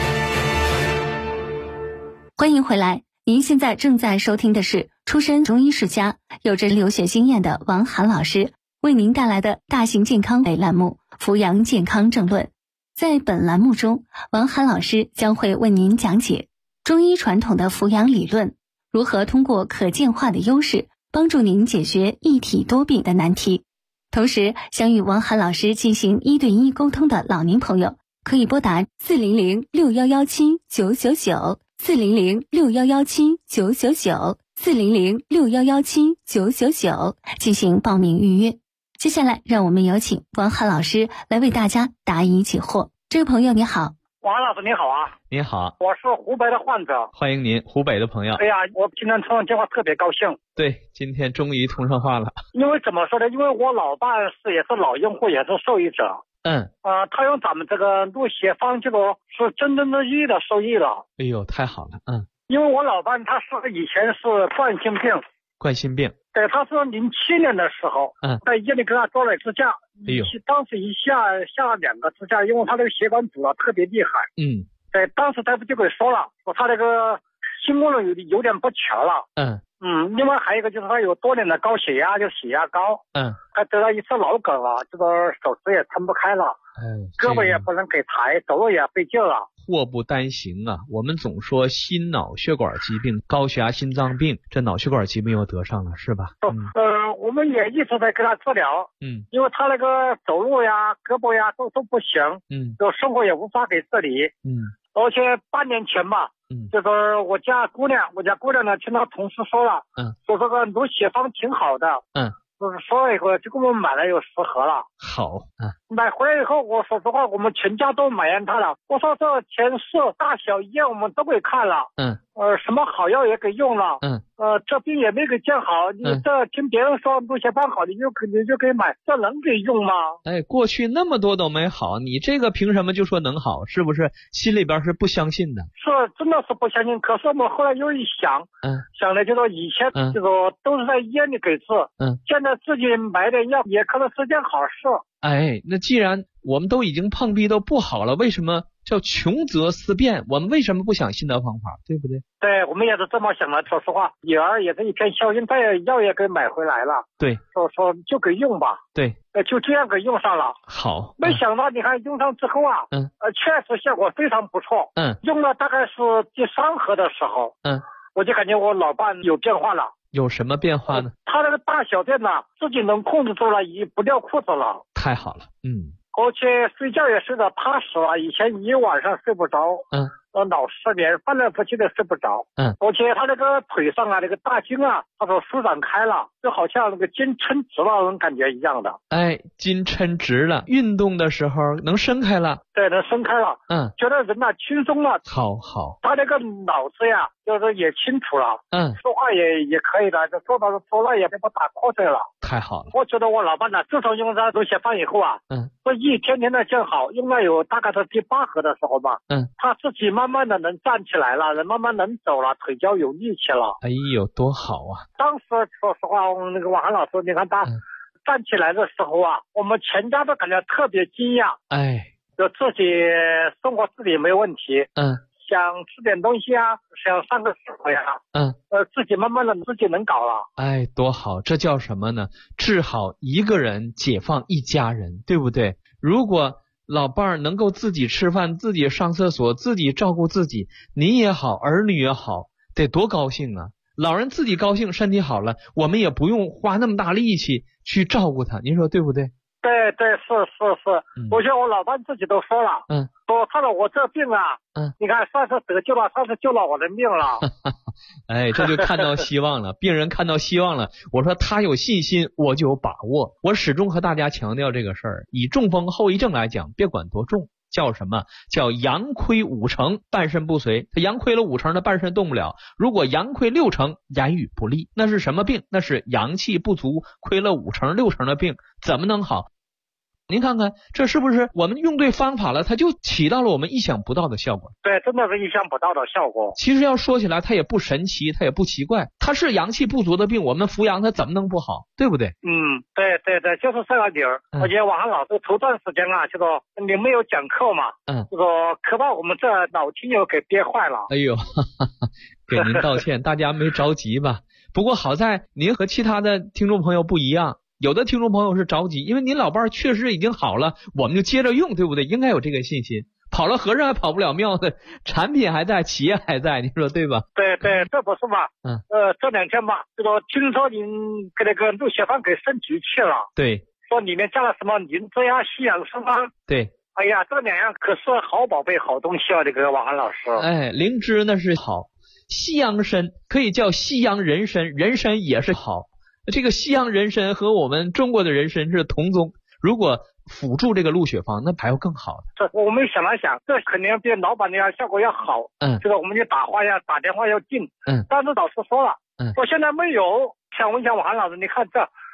欢迎回来，您现在正在收听的是出身中医世家、有着留学经验的王涵老师为您带来的大型健康类栏目《扶阳健康正论》。在本栏目中，王涵老师将会为您讲解中医传统的扶阳理论，如何通过可见化的优势帮助您解决一体多病的难题。同时，想与王涵老师进行1对1沟通的老年朋友，可以拨打400-6117-999 400-6117-999 400-6117-999进行报名预约。接下来让我们有请王涵老师来为大家答疑解惑。这位朋友你好。 王老师你好啊。 你好， 我是湖北的患者。 欢迎您，湖北的朋友。 哎呀，我今天通上电话特别高兴。 对，今天终于通上话了。 因为怎么说呢，因为我老伴也是老用户，也是受益者。他用咱们这个鹿血芳这个是真正的医的受益了。 哎呦，太好了。 因为我老伴他是以前是冠心病， 冠心病。 对，他是07年的时候，在医院里给他做了支架，当时一下了2个支架，因为他那个血管堵了特别厉害。对，当时大夫就给说了，说他那个心功能有点不全了。另外还有一个就是他有多年的高血压，就血压高。还得了一次脑梗了，这个手指也撑不开了，胳膊也不能给抬，走路也费劲了。 祸不单行啊！我们总说心脑血管疾病、高血压、心脏病，这脑血管疾病又得上了，是吧？ 我们也一直在给他治疗。因为他那个走路呀、胳膊呀都不行。就生活也无法给自理。而且半年前吧，就是我家姑娘呢，听她同事说了，说这个乳血方挺好的。就是说了以后就给我们买了有10盒了。 好。 买回来以后，我说实话，我们全家都埋怨他了。我说这全市大小医院我们都给看了。什么好药也给用了。这病也没给见好。你这听别人说乳血方好，你就给买，这能给用吗？ 过去那么多都没好，你这个凭什么就说能好？是不是心里边是不相信的？ 是，真的是不相信。可是我们后来又一想，想的就说以前就说都是在医院里给治，现在自己买点药也可能是件好事。 那既然我们都已经碰壁都不好了，为什么叫穷则思变？我们为什么不想新的方法，对不对？ 对，我们也是这么想的。说实话，女儿也是一片孝心，她也药也给买回来了。 对， 说就给用吧。 对， 就这样给用上了。 好， 没想到你看用上之后啊，确实效果非常不错。用了大概是第3盒的时候，我就感觉我老伴有变化了。 有什么变化呢？ 他那个大小便呢，自己能控制住了，已不掉裤子了。 太好了。 而且睡觉也睡得踏实了，以前一晚上睡不着。脑失眠，翻来覆去的睡不着。而且他那个腿上啊，那个大筋啊，他说舒展开了，就好像那个筋抻直了那种感觉一样的。 筋抻直了，运动的时候能伸开了。 对，能伸开了。觉得人呐轻松了。 好。 他那个脑子呀，就是也清楚了。说话也可以了，就说了也不打瞌睡了。 太好了。 我觉得我老伴呢，自从用上乳血方以后啊，这一天天的见好，用了有大概是第8盒的时候吧。他自己慢慢的能站起来了，慢慢能走了，腿脚有力气了。 多好啊！ 当时说实话，那个王涵老师，你看他站起来的时候啊，我们全家都感觉特别惊讶。就自己生活自理没有问题。想吃点东西啊，想上个厕所呀，自己慢慢的自己能搞了。 多好！这叫什么呢？治好一个人，解放一家人，对不对？如果老伴儿能够自己吃饭，自己上厕所，自己照顾自己，你也好，儿女也好，得多高兴啊！老人自己高兴，身体好了，我们也不用花那么大力气去照顾他，您说对不对？ 对，是。我觉得我老伴自己都说了，说他说我这病啊，你看算是得救了，算是救了我的命了。 这就看到希望了，病人看到希望了。我说他有信心，我就有把握。我始终和大家强调这个事儿，以中风后遗症来讲，别管多重，叫什么？叫阳亏5成，半身不遂。他阳亏了5成，他半身动不了。如果阳亏6成，言语不利，那是什么病？那是阳气不足，亏了5成6成的病，怎么能好？您看看，这是不是我们用对方法了，它就起到了我们意想不到的效果？ 对，真的是意想不到的效果。 其实要说起来，它也不神奇，它也不奇怪，它是阳气不足的病，我们扶阳它怎么能不好，对不对？ 对，就是这个理儿。我觉得王涵老师头段时间啊，就说你没有讲课嘛，就说可把我们这老听友给憋坏了。 给您道歉，大家没着急吧？不过好在您和其他的听众朋友不一样。有的听众朋友是着急，因为您老伴儿确实已经好了，我们就接着用，对不对？应该有这个信心。跑了和尚还跑不了庙的，产品还在，企业还在，你说对吧？ 对，这不是嘛？这2天吧，这个听说您给那个乳血方给升级去了。 对。 说里面加了什么灵芝呀、西洋参啊。 对。 这2样可是好宝贝、好东西啊！这个王涵老师。 灵芝那是好，西洋参可以叫西洋人参，人参也是好。这个西洋人参和我们中国的人参是同宗，如果辅助这个鹿血方，那还要更好的。 我们想了想，这肯定比老板的效果要好。这个我们就打电话要进。但是老师说了，说现在没有。想问一下王涵老师，你看这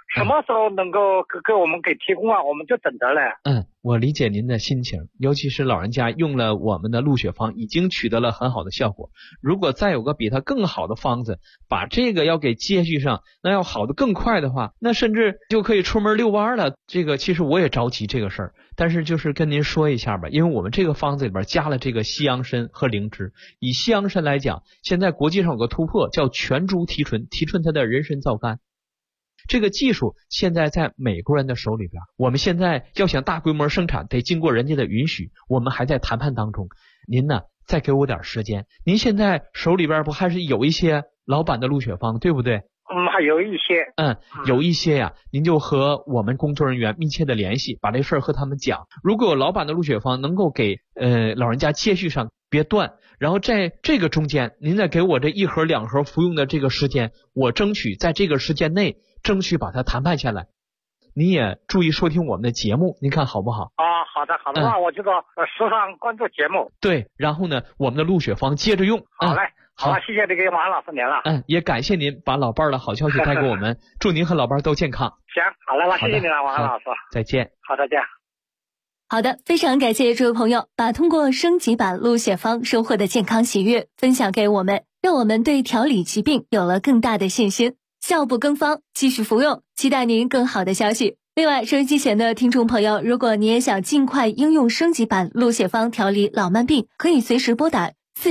什么时候能够给我们给提供啊？我们就等着嘞。 我理解您的心情，尤其是老人家用了我们的鹿血方，已经取得了很好的效果。如果再有个比它更好的方子，把这个要给接续上，那要好的更快的话，那甚至就可以出门遛弯了。这个其实我也着急这个事儿，但是就是跟您说一下吧，因为我们这个方子里边加了这个西洋参和灵芝。以西洋参来讲，现在国际上有个突破，叫全株提纯，提纯它的人参皂苷。这个技术现在在美国人的手里边，我们现在要想大规模生产，得经过人家的允许，我们还在谈判当中。您呢，再给我点时间。您现在手里边不还是有一些老版的鹿血方，对不对？ 还有一些。 有一些呀，您就和我们工作人员密切的联系，把这事儿和他们讲。如果有老版的鹿血方能够给老人家接续上，别断。然后在这个中间，您再给我这1盒2盒服用的这个时间，我争取在这个时间内争取把它谈判下来。您也注意收听我们的节目，您看好不好？ 好的，那我就说时常关注节目。 对，然后呢，我们的鹿血方接着用。 好嘞，好了，谢谢这个王老师您了。 也感谢您把老伴儿的好消息带给我们，祝您和老伴儿都健康。 行，好嘞，谢谢您了，王老师。 再见。 好，再见。 好的，非常感谢这位朋友把通过升级版鹿血方收获的健康喜悦分享给我们，让我们对调理疾病有了更大的信心。效不更方，继续服用，期待您更好的消息。另外，收音机前的听众朋友，如果你也想尽快应用升级版鹿血方调理老慢病，可以随时拨打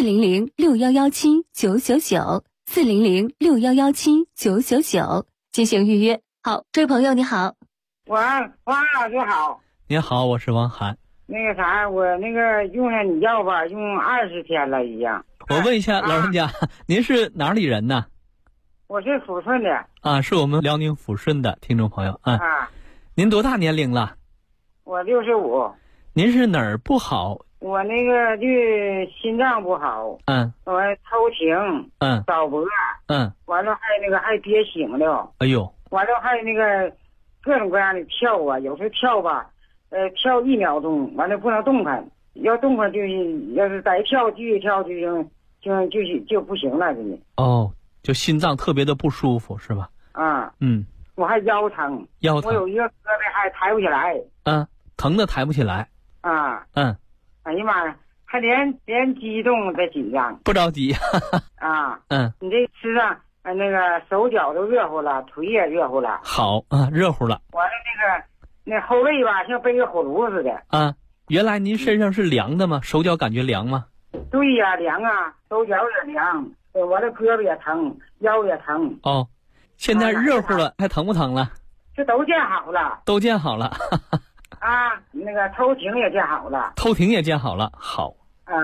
400-6117-999，400-6117-999进行预约。好，这位朋友你好。 王老师好。 您好，我是王涵。 那个啥，我那个用上你药吧，用20天了已经。 我问一下老人家，您是哪里人呢？ 我是抚顺的。 是我们辽宁抚顺的听众朋友。您多大年龄了？ 我65。 您是哪儿不好？ 我那个就心脏不好。我抽情。早搏。完了还憋醒了。 哎呦。 完了还那个各种各样的跳啊，有时候跳吧，跳1秒钟，完了不能动弹，要动弹就是要是再跳继续跳就不行了，真的。 就心脏特别的不舒服是吧？ 我还腰疼，我有一个胳膊还抬不起来。 疼的抬不起来。 哎呀妈呀，还连激动再紧张。 不着急。 你这吃上那个手脚都热乎了，腿也热乎了。 好热乎了。 完了那后背吧，像背个火炉似的。 原来您身上是凉的吗？手脚感觉凉吗？ 对呀，凉啊，手脚也凉。我的胳膊也疼，腰也疼。 现在热乎了，还疼不疼了？ 这都见好了。 都见好了。 那个偷情也见好了。 偷情也见好了，好。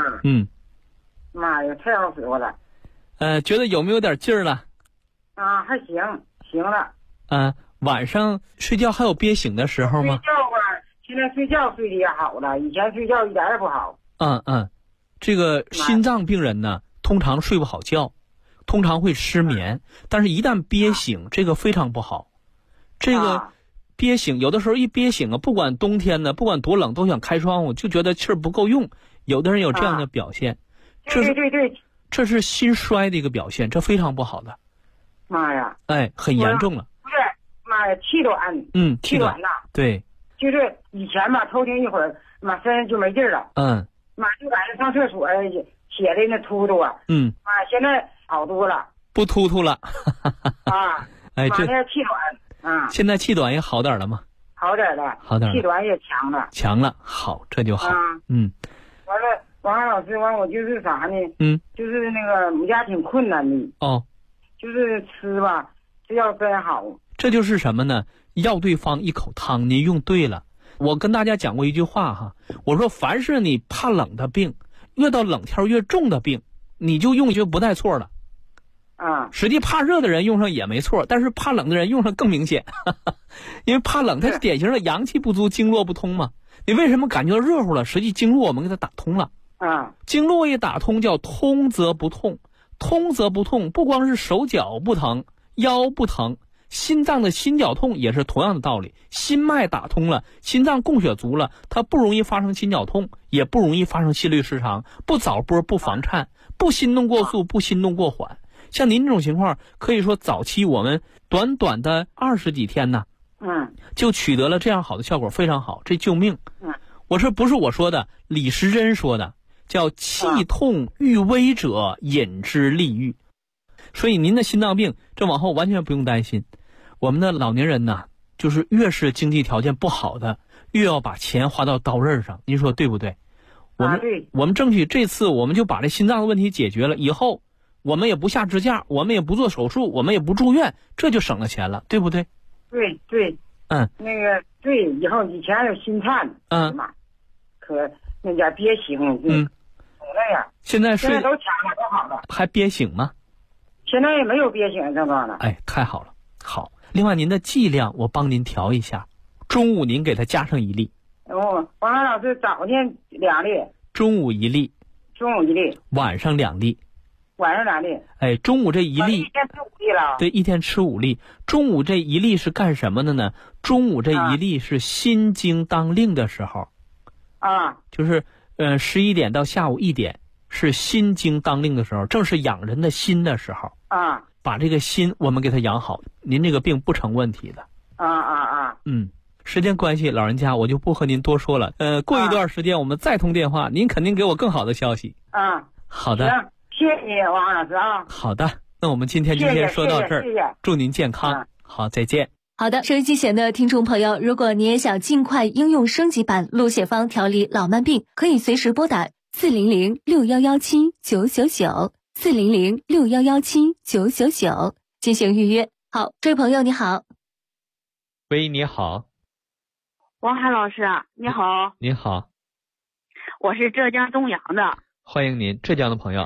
妈呀，太好使我了。 觉得有没有点劲儿了？ 还行了。 晚上睡觉还有憋醒的时候吗？ 睡觉吧，现在睡觉睡得也好了，以前睡觉一点也不好。 这个心脏病人呢，通常睡不好觉，通常会失眠，但是一旦憋醒，这个非常不好。这个憋醒，有的时候一憋醒不管冬天呢，不管多冷都想开窗户，就觉得气儿不够用。有的人有这样的表现。 对， 这是心衰的一个表现，这非常不好的。 妈呀！ 很严重了。 不是，妈呀，气短。气短呐。对，就是以前吧，偷听一会儿，妈身上就没劲儿了。妈就感觉上厕所血的那突突啊。现在好多了。 不突突了。 妈那气短。 现在气短也好点了吗？ 好点了。气短也强了。 强了，好，这就好。 完了，王老师，我就是啥呢？就是那个我们家挺困难的。就是吃吧，这药真好。 这就是什么呢？药对方一口汤，您用对了。我跟大家讲过一句话哈，我说凡是你怕冷的病，越到冷天越重的病，你就用就不带错了。实际怕热的人用上也没错，但是怕冷的人用上更明显。因为怕冷它是典型的阳气不足，经络不通嘛。你为什么感觉到热乎了？实际经络我们给它打通了。经络一打通叫通则不痛，通则不痛，不光是手脚不疼，腰不疼，心脏的心绞痛也是同样的道理。心脉打通了，心脏供血足了，它不容易发生心绞痛，也不容易发生心律失常，不早搏，不房颤，不心动过速，不心动过缓。 像您这种情况，可以说早期我们短短的20几天呢，就取得了这样好的效果，非常好，这救命。我说不是我说的，李时珍说的，叫气痛欲危者饮之利愈。所以您的心脏病，这往后完全不用担心。我们的老年人呢，就是越是经济条件不好的，越要把钱花到刀刃上，您说对不对？我们争取这次我们就把这心脏的问题解决了，以后我们也不下支架，我们也不做手术，我们也不住院，这就省了钱了，对不对？ 对对，那个对，以后以前有心颤，可那点憋醒，那样。现在都掐了，都好了。 还憋醒吗？ 现在也没有憋醒症状了。 哎，太好了，好。另外，您的剂量我帮您调一下，中午您给他加上1粒。 王老师，早晨2粒， 中午1粒，晚上2粒，哎，中午这1粒， 一天吃5粒了。 对，一天吃5粒。中午这1粒是干什么的呢？中午这1粒是心经当令的时候，就是11点到下午1点是心经当令的时候，正是养人的心的时候。把这个心我们给他养好，您这个病不成问题的。时间关系，老人家我就不和您多说了。过一段时间我们再通电话，您肯定给我更好的消息。好的。 行，谢谢你，王老师啊。 好的，那我们今天就先说到这儿。 谢谢， 祝您健康。好，再见。 好的，收音机前的听众朋友，如果你也想尽快应用升级版鹿血芳调理老慢病，可以随时拨打400-6117-999，400-6117-999进行预约。好，这位朋友你好。 喂，你好。 王海老师，你好。 你好。 我是浙江东阳的。 欢迎您，浙江的朋友。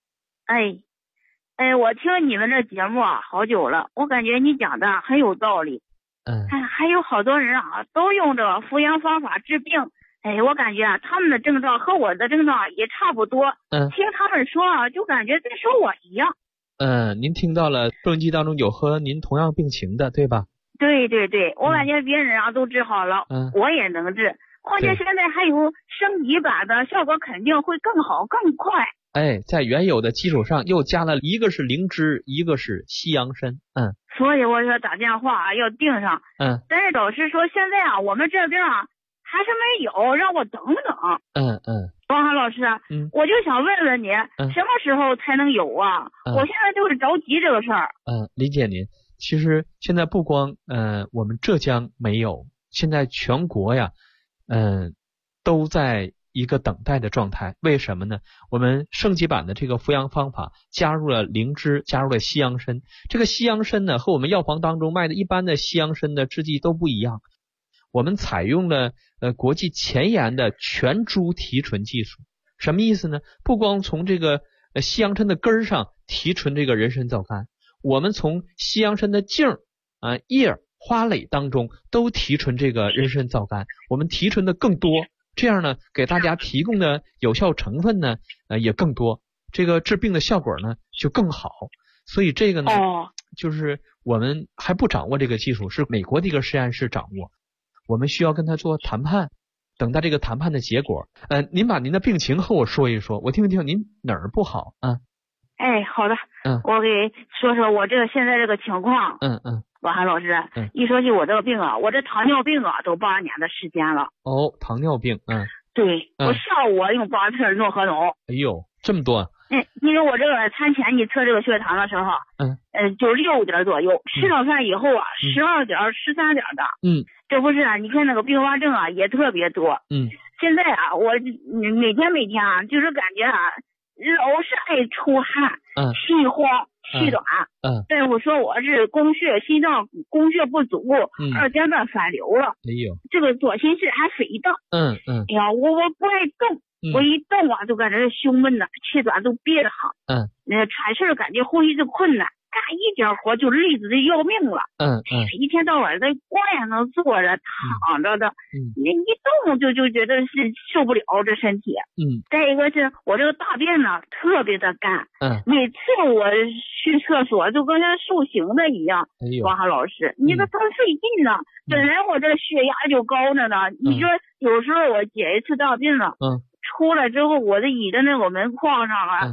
我听你们这节目好久了，我感觉你讲的很有道理。还有好多人都用这扶阳方法治病。我感觉他们的症状和我的症状也差不多。听他们说就感觉在说我一样。 您听到了，收音机当中有和您同样病情的，对吧？ 对对对，我感觉别人都治好了，我也能治。况且现在还有升级版的，效果肯定会更好更快。 在原有的基础上又加了一个是灵芝，一个是西洋参。 所以我说打电话要订上。但是老师说现在我们这边还是没有，让我等等。王涵老师，我就想问问你，什么时候才能有啊？我现在就是着急这个事儿。 理解您。其实现在不光我们浙江没有，现在全国呀，都在一个等待的状态。为什么呢？我们升级版的这个扶阳方法加入了灵芝，加入了西洋参。这个西洋参呢，和我们药房当中卖的一般的西洋参的制剂都不一样。我们采用了国际前沿的全株提纯技术。什么意思呢？不光从这个西洋参的根儿上提纯这个人参皂苷，我们从西洋参的茎叶花蕾当中都提纯这个人参皂苷，我们提纯的更多，这样呢给大家提供的有效成分呢也更多，这个治病的效果呢就更好。所以这个呢就是我们还不掌握这个技术，是美国的一个实验室掌握，我们需要跟他做谈判，等待这个谈判的结果。您把您的病情和我说一说，我听一听您哪儿不好啊？ 好的。我给说说我这个现在这个情况。王涵老师，一说起我这个病我这糖尿病都8年的时间了。 糖尿病。 对，我下午用8片诺和诺。 哎呦，这么多。 因为我这个餐前你测这个血糖的时候，就6点左右，吃了饭以后12点、13点的。这不是你看那个并发症也特别多。现在我每天就是感觉老是爱出汗，气慌气短。大夫说我是心脏供血不足，2阶段反流了。这个左心室还肥大。哎呀，我不爱动。我一动就感觉胸闷气短都憋得慌。喘气感觉呼吸就困难，干一点活就累得要命了。一天到晚在光也能坐着躺着的，你一动就觉得是受不了这身体。再一个是我这个大便特别的干。每次我去厕所就跟像受刑的一样。王涵老师，你这多费劲呢。本来我这血压就高着呢，你说有时候我解一次大便出来之后，我的椅的那个门框上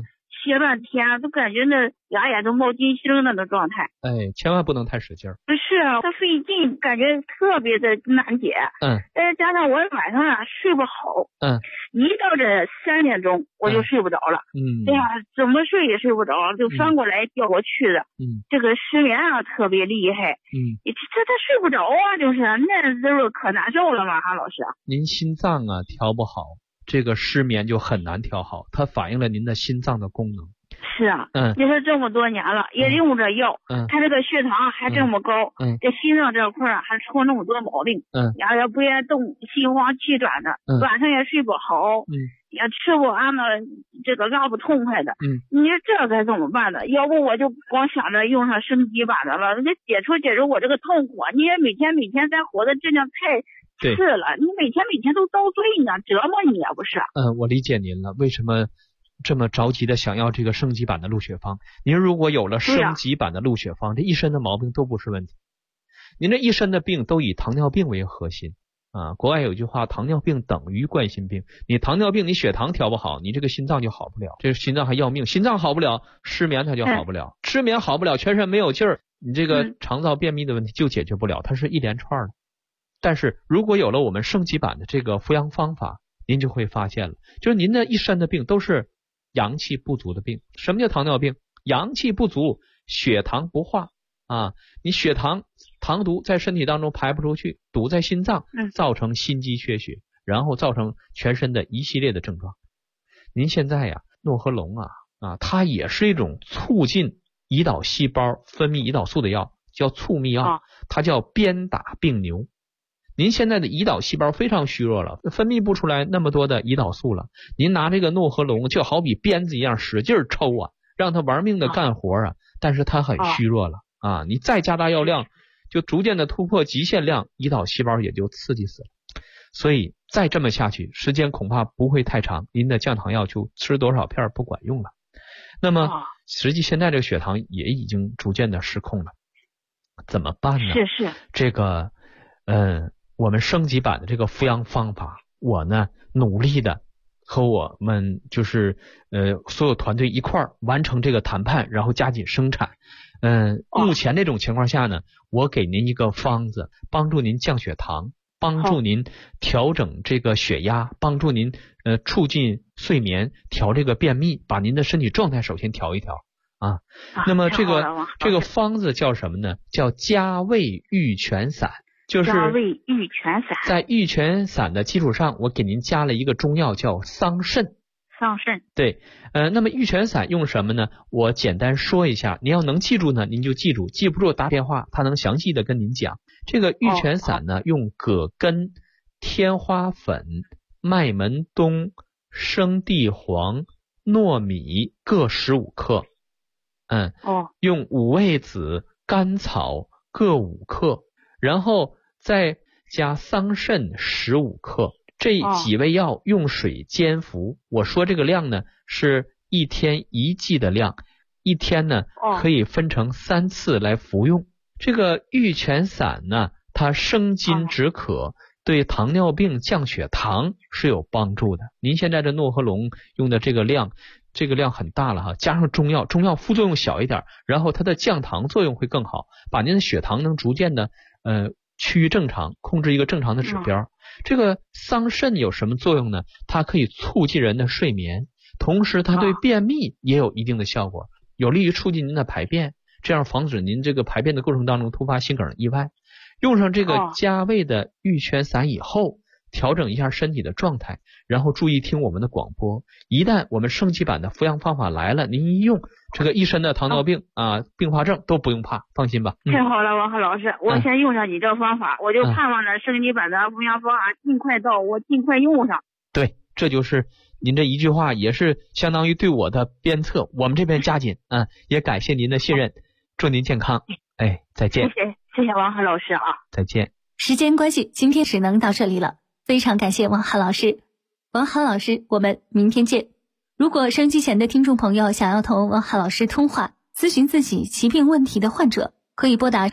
写半天，都感觉那牙眼都冒金星那种状态。 哎，千万不能太使劲儿。 是啊，它费劲，感觉特别的难解。再加上我晚上睡不好。一到这3点钟我就睡不着了。哎呀，怎么睡也睡不着，就翻过来调过去的。这个失眠特别厉害。他睡不着啊，就是那都可难受了嘛，韩老师。 您心脏调不好，这个失眠就很难调好，它反映了您的心脏的功能。 是啊，你说这么多年了，也用着药，他这个血糖还这么高，这心脏这块还出那么多毛病，也不愿动，心慌气短的，晚上也睡不好，也吃不安的，这个拉不痛快的，你说这该怎么办呢？要不我就光想着用上升级版的了，这解除我这个痛苦，你也每天咱活的质量太次了，你每天都遭罪呢，折磨你啊，不是？ 我理解您了，为什么这么着急的想要这个升级版的鹿血芳？您如果有了升级版的鹿血芳，这一身的毛病都不是问题。您这一身的病都以糖尿病为核心啊。国外有句话，糖尿病等于冠心病。你糖尿病，你血糖调不好，你这个心脏就好不了，这心脏还要命，心脏好不了，失眠它就好不了，失眠好不了，全身没有劲儿，你这个肠道便秘的问题就解决不了，它是一连串的。但是如果有了我们升级版的这个服养方法，您就会发现了，就是您的一身的病都是阳气不足的病。什么叫糖尿病？阳气不足，血糖不化啊，你血糖毒在身体当中排不出去，堵在心脏，造成心肌缺血，然后造成全身的一系列的症状。您现在诺和龙它也是一种促进胰岛细胞分泌胰岛素的药，叫促泌药，它叫鞭打病牛。您现在的胰岛细胞非常虚弱了，分泌不出来那么多的胰岛素了，您拿这个诺和龙就好比鞭子一样使劲抽让它玩命的干活但是它很虚弱了你再加大药量，就逐渐的突破极限量，胰岛细胞也就刺激死了。所以再这么下去，时间恐怕不会太长，您的降糖药就吃多少片不管用了。那么实际现在这个血糖也已经逐渐的失控了，怎么办呢？ 是这个我们升级版的这个服养方法，我呢努力的和我们就是所有团队一块儿完成这个谈判，然后加紧生产。目前这种情况下呢，我给您一个方子，帮助您降血糖，帮助您调整这个血压，帮助您促进睡眠，调这个便秘，把您的身体状态首先调一调那么这个方子叫什么呢？叫加味玉泉散。就是加味玉泉散， 在玉泉散的基础上，我给您加了一个中药叫桑葚。对，那么玉泉散用什么呢？我简单说一下，您要能记住呢，您就记住；记不住打电话，他能详细的跟您讲。这个玉泉散呢，用葛根、天花粉、麦门冬、生地黄、糯米各15克，用五味子、甘草各5克。然后再加桑葚15克，这几味药用水煎服。我说这个量呢是1天1剂的量，一天呢可以分成3次来服用。这个玉泉散呢，它生津止渴，对糖尿病降血糖是有帮助的。您现在这诺和龙用的这个量很大了加上中药副作用小一点，然后它的降糖作用会更好，把您的血糖能逐渐的趋于正常，控制一个正常的指标。这个桑葚有什么作用呢？它可以促进人的睡眠，同时它对便秘也有一定的效果，有利于促进您的排便，这样防止您这个排便的过程当中突发心梗意外。用上这个加味的玉泉散以后，调整一下身体的状态，然后注意听我们的广播。一旦我们升级版的服养方法来了，您一用，这个一身的糖尿病并发症都不用怕，放心吧。 太好了，王鹤老师，我先用上你这方法，我就盼望着升级版的服养方法尽快到，我尽快用上。 对，这就是您这一句话，也是相当于对我的鞭策，我们这边加紧也感谢您的信任，祝您健康。再见。 谢谢王鹤老师再见。 时间关系，今天只能到这里了，非常感谢王鹤老师。王鹤老师，我们明天见。如果收音机前的听众朋友想要同王鹤老师通话，咨询自己疾病问题的患者，可以拨打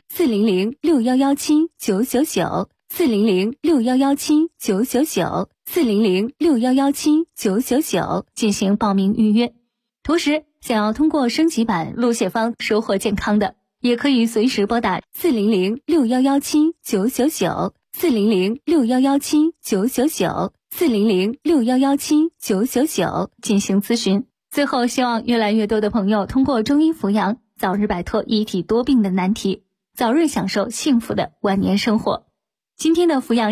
400-6117-999 400-6117-999 400-6117-999进行报名预约。 同时，想要通过升级版录血方收获健康的，也可以随时拨打400-6117-999，400-6117-999，400-6117-999进行咨询。最后，希望越来越多的朋友通过中医扶阳，早日摆脱一体多病的难题，早日享受幸福的晚年生活。今天的扶阳